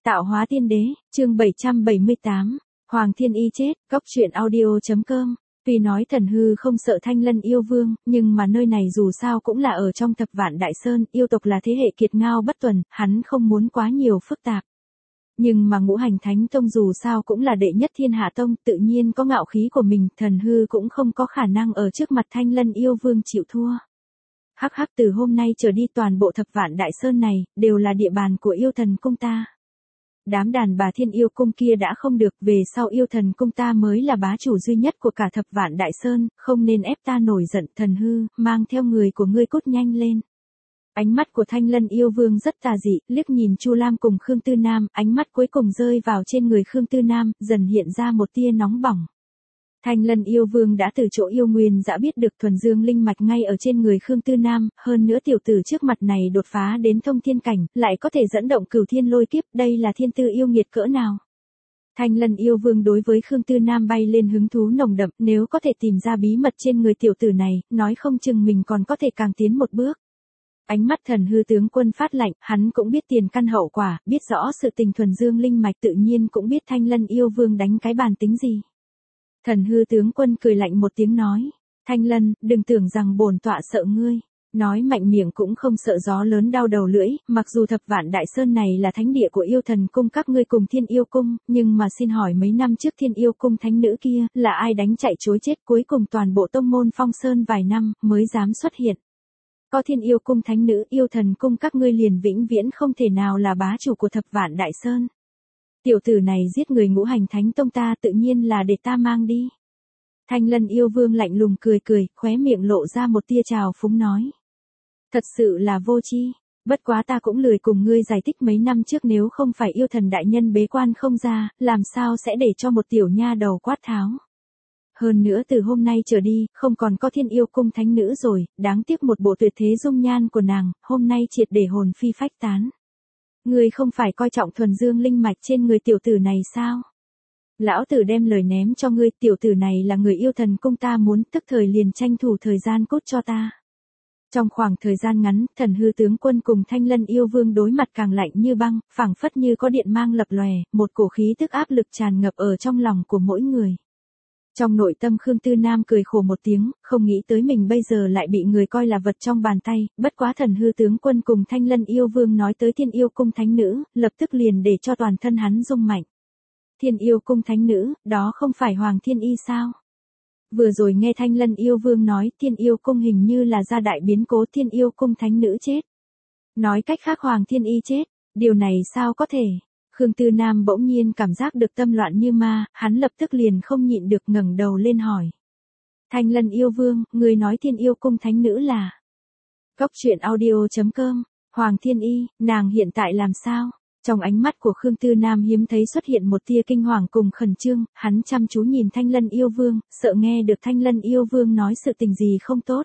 Tạo hóa tiên đế, chương 778, Hoàng Thiên Y chết, góc truyện audio.com. Tuy nói Thần Hư không sợ Thanh Lân yêu vương, nhưng mà nơi này dù sao cũng là ở trong Thập Vạn Đại Sơn, yêu tộc là thế hệ kiệt ngao bất tuần, hắn không muốn quá nhiều phức tạp. Nhưng mà Ngũ Hành Thánh Tông dù sao cũng là đệ nhất thiên hạ tông, tự nhiên có ngạo khí của mình, Thần Hư cũng không có khả năng ở trước mặt Thanh Lân yêu vương chịu thua. Hắc hắc, từ hôm nay trở đi toàn bộ Thập Vạn Đại Sơn này, đều là địa bàn của yêu thần cung ta. Đám đàn bà Thiên Yêu Cung kia đã không được, về sau yêu thần cung ta mới là bá chủ duy nhất của cả Thập Vạn Đại Sơn, không nên ép ta nổi giận. Thần Hư, mang theo người của ngươi cút nhanh lên. Ánh mắt của Thanh Lân yêu vương rất tà dị, liếc nhìn Chu Lam cùng Khương Tư Nam, ánh mắt cuối cùng rơi vào trên người Khương Tư Nam, dần hiện ra một tia nóng bỏng. Thanh Lân yêu vương đã từ chỗ yêu nguyên đã biết được thuần dương linh mạch ngay ở trên người Khương Tư Nam, hơn nữa tiểu tử trước mặt này đột phá đến thông thiên cảnh, lại có thể dẫn động cửu thiên lôi kiếp, đây là thiên tư yêu nghiệt cỡ nào. Thanh Lân yêu vương đối với Khương Tư Nam bay lên hứng thú nồng đậm, nếu có thể tìm ra bí mật trên người tiểu tử này, nói không chừng mình còn có thể càng tiến một bước. Ánh mắt Thần Hư tướng quân phát lạnh, hắn cũng biết tiền căn hậu quả, biết rõ sự tình thuần dương linh mạch, tự nhiên cũng biết Thanh Lân yêu vương đánh cái bàn tính gì. Thần Hư tướng quân cười lạnh một tiếng nói, Thanh Lân, đừng tưởng rằng bổn tọa sợ ngươi. Nói mạnh miệng cũng không sợ gió lớn đau đầu lưỡi, mặc dù Thập Vạn Đại Sơn này là thánh địa của yêu thần cung các ngươi cùng Thiên Yêu Cung, nhưng mà xin hỏi mấy năm trước Thiên Yêu Cung thánh nữ kia, là ai đánh chạy chối chết, cuối cùng toàn bộ tông môn phong sơn vài năm, mới dám xuất hiện. Có Thiên Yêu Cung thánh nữ, yêu thần cung các ngươi liền vĩnh viễn không thể nào là bá chủ của Thập Vạn Đại Sơn. Tiểu tử này giết người Ngũ Hành Thánh Tông ta, tự nhiên là để ta mang đi. Thanh Lân yêu vương lạnh lùng cười cười, khóe miệng lộ ra một tia trào phúng nói. Thật sự là vô tri, bất quá ta cũng lười cùng ngươi giải thích mấy năm trước nếu không phải yêu thần đại nhân bế quan không ra, làm sao sẽ để cho một tiểu nha đầu quát tháo. Hơn nữa từ hôm nay trở đi, không còn có Thiên Yêu Cung thánh nữ rồi, đáng tiếc một bộ tuyệt thế dung nhan của nàng, hôm nay triệt để hồn phi phách tán. Ngươi không phải coi trọng thuần dương linh mạch trên người tiểu tử này sao? Lão tử đem lời ném cho ngươi, tiểu tử này là người yêu thần cung ta muốn, tức thời liền tranh thủ thời gian cút cho ta. Trong khoảng thời gian ngắn, Thần Hư tướng quân cùng Thanh Lân yêu vương đối mặt càng lạnh như băng, phảng phất như có điện mang lập lòe, một cổ khí tức áp lực tràn ngập ở trong lòng của mỗi người. Trong nội tâm Khương Tư Nam cười khổ một tiếng, không nghĩ tới mình bây giờ lại bị người coi là vật trong bàn tay, bất quá Thần Hư tướng quân cùng Thanh Lân yêu vương nói tới Thiên Yêu Cung thánh nữ, lập tức liền để cho toàn thân hắn rung mạnh. Thiên Yêu Cung thánh nữ, đó không phải Hoàng Thiên Y sao? Vừa rồi nghe Thanh Lân yêu vương nói Thiên Yêu Cung hình như là ra đại biến cố, Thiên Yêu Cung thánh nữ chết. Nói cách khác Hoàng Thiên Y chết, điều này sao có thể? Khương Tư Nam bỗng nhiên cảm giác được tâm loạn như ma, hắn lập tức liền không nhịn được ngẩng đầu lên hỏi. Thanh Lân yêu vương, người nói Thiên Yêu Cung thánh nữ là? Góc truyện audio.com, Hoàng Thiên Y, nàng hiện tại làm sao? Trong ánh mắt của Khương Tư Nam hiếm thấy xuất hiện một tia kinh hoàng cùng khẩn trương, hắn chăm chú nhìn Thanh Lân yêu vương, sợ nghe được Thanh Lân yêu vương nói sự tình gì không tốt.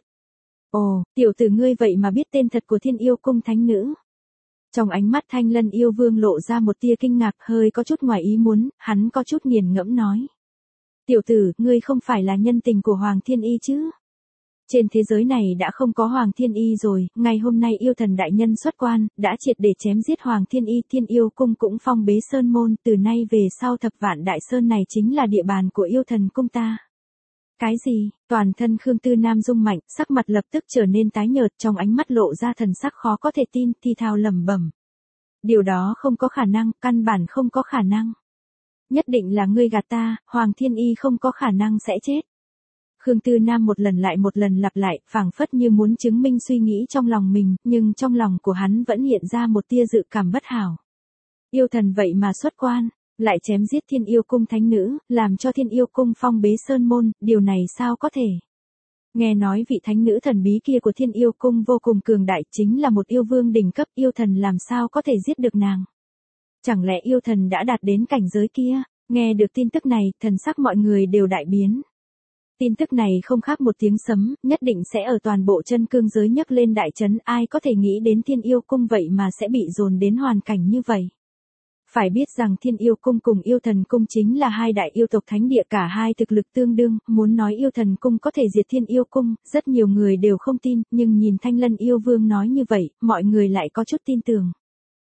Ồ, tiểu tử ngươi vậy mà biết tên thật của Thiên Yêu Cung thánh nữ. Trong ánh mắt Thanh Lân yêu vương lộ ra một tia kinh ngạc, hơi có chút ngoài ý muốn, hắn có chút nghiền ngẫm nói. Tiểu tử, ngươi không phải là nhân tình của Hoàng Thiên Y chứ? Trên thế giới này đã không có Hoàng Thiên Y rồi, ngày hôm nay yêu thần đại nhân xuất quan, đã triệt để chém giết Hoàng Thiên Y, Thiên Yêu Cung cũng phong bế sơn môn, từ nay về sau Thập Vạn Đại Sơn này chính là địa bàn của yêu thần cung ta. Cái gì? Toàn thân Khương Tư Nam rung mạnh, sắc mặt lập tức trở nên tái nhợt, trong ánh mắt lộ ra thần sắc khó có thể tin, thì thào lẩm bẩm. Điều đó không có khả năng, căn bản không có khả năng. Nhất định là ngươi gạt ta, Hoàng Thiên Y không có khả năng sẽ chết. Khương Tư Nam một lần lại một lần lặp lại, phảng phất như muốn chứng minh suy nghĩ trong lòng mình, nhưng trong lòng của hắn vẫn hiện ra một tia dự cảm bất hảo. Yêu thần vậy mà xuất quan, lại chém giết Thiên Yêu Cung thánh nữ, làm cho Thiên Yêu Cung phong bế sơn môn, điều này sao có thể? Nghe nói vị thánh nữ thần bí kia của Thiên Yêu Cung vô cùng cường đại, chính là một yêu vương đỉnh cấp, yêu thần làm sao có thể giết được nàng? Chẳng lẽ yêu thần đã đạt đến cảnh giới kia? Nghe được tin tức này, thần sắc mọi người đều đại biến. Tin tức này không khác một tiếng sấm, nhất định sẽ ở toàn bộ chân cương giới nhấc lên đại chấn, ai có thể nghĩ đến Thiên Yêu Cung vậy mà sẽ bị dồn đến hoàn cảnh như vậy. Phải biết rằng Thiên Yêu Cung cùng Yêu Thần Cung chính là hai đại yêu tộc thánh địa, cả hai thực lực tương đương, muốn nói Yêu Thần Cung có thể diệt Thiên Yêu Cung, rất nhiều người đều không tin, nhưng nhìn Thanh Lân yêu vương nói như vậy, mọi người lại có chút tin tưởng.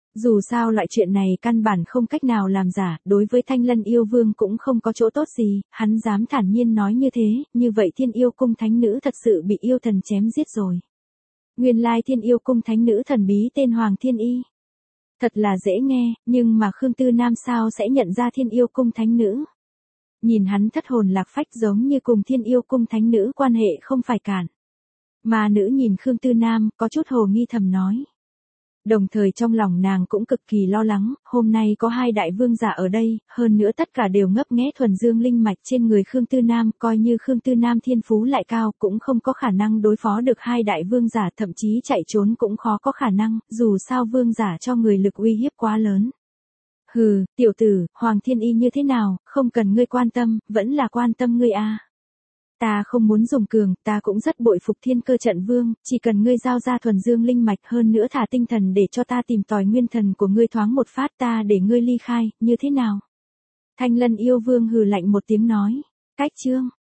Dù sao loại chuyện này căn bản không cách nào làm giả, đối với Thanh Lân yêu vương cũng không có chỗ tốt gì, hắn dám thản nhiên nói như thế, như vậy Thiên Yêu Cung thánh nữ thật sự bị yêu thần chém giết rồi. Nguyên lai Thiên Yêu Cung thánh nữ thần bí tên Hoàng Thiên Y. Thật là dễ nghe, nhưng mà Khương Tư Nam sao sẽ nhận ra Thiên Yêu Cung thánh nữ? Nhìn hắn thất hồn lạc phách giống như cùng Thiên Yêu Cung thánh nữ quan hệ không phải cản. Mà nữ nhìn Khương Tư Nam, có chút hồ nghi thầm nói. Đồng thời trong lòng nàng cũng cực kỳ lo lắng, hôm nay có hai đại vương giả ở đây, hơn nữa tất cả đều ngấp nghé thuần dương linh mạch trên người Khương Tư Nam, coi như Khương Tư Nam thiên phú lại cao cũng không có khả năng đối phó được hai đại vương giả, thậm chí chạy trốn cũng khó có khả năng, dù sao vương giả cho người lực uy hiếp quá lớn. Hừ, tiểu tử, Hoàng Thiên Y như thế nào, không cần ngươi quan tâm, vẫn là quan tâm ngươi a. Ta không muốn dùng cường, ta cũng rất bội phục Thiên Cơ Trận Vương, chỉ cần ngươi giao ra thuần dương linh mạch hơn nữa thả tinh thần để cho ta tìm tòi nguyên thần của ngươi thoáng một phát ta để ngươi ly khai, như thế nào? Thanh Lân yêu vương hừ lạnh một tiếng nói, cách chương.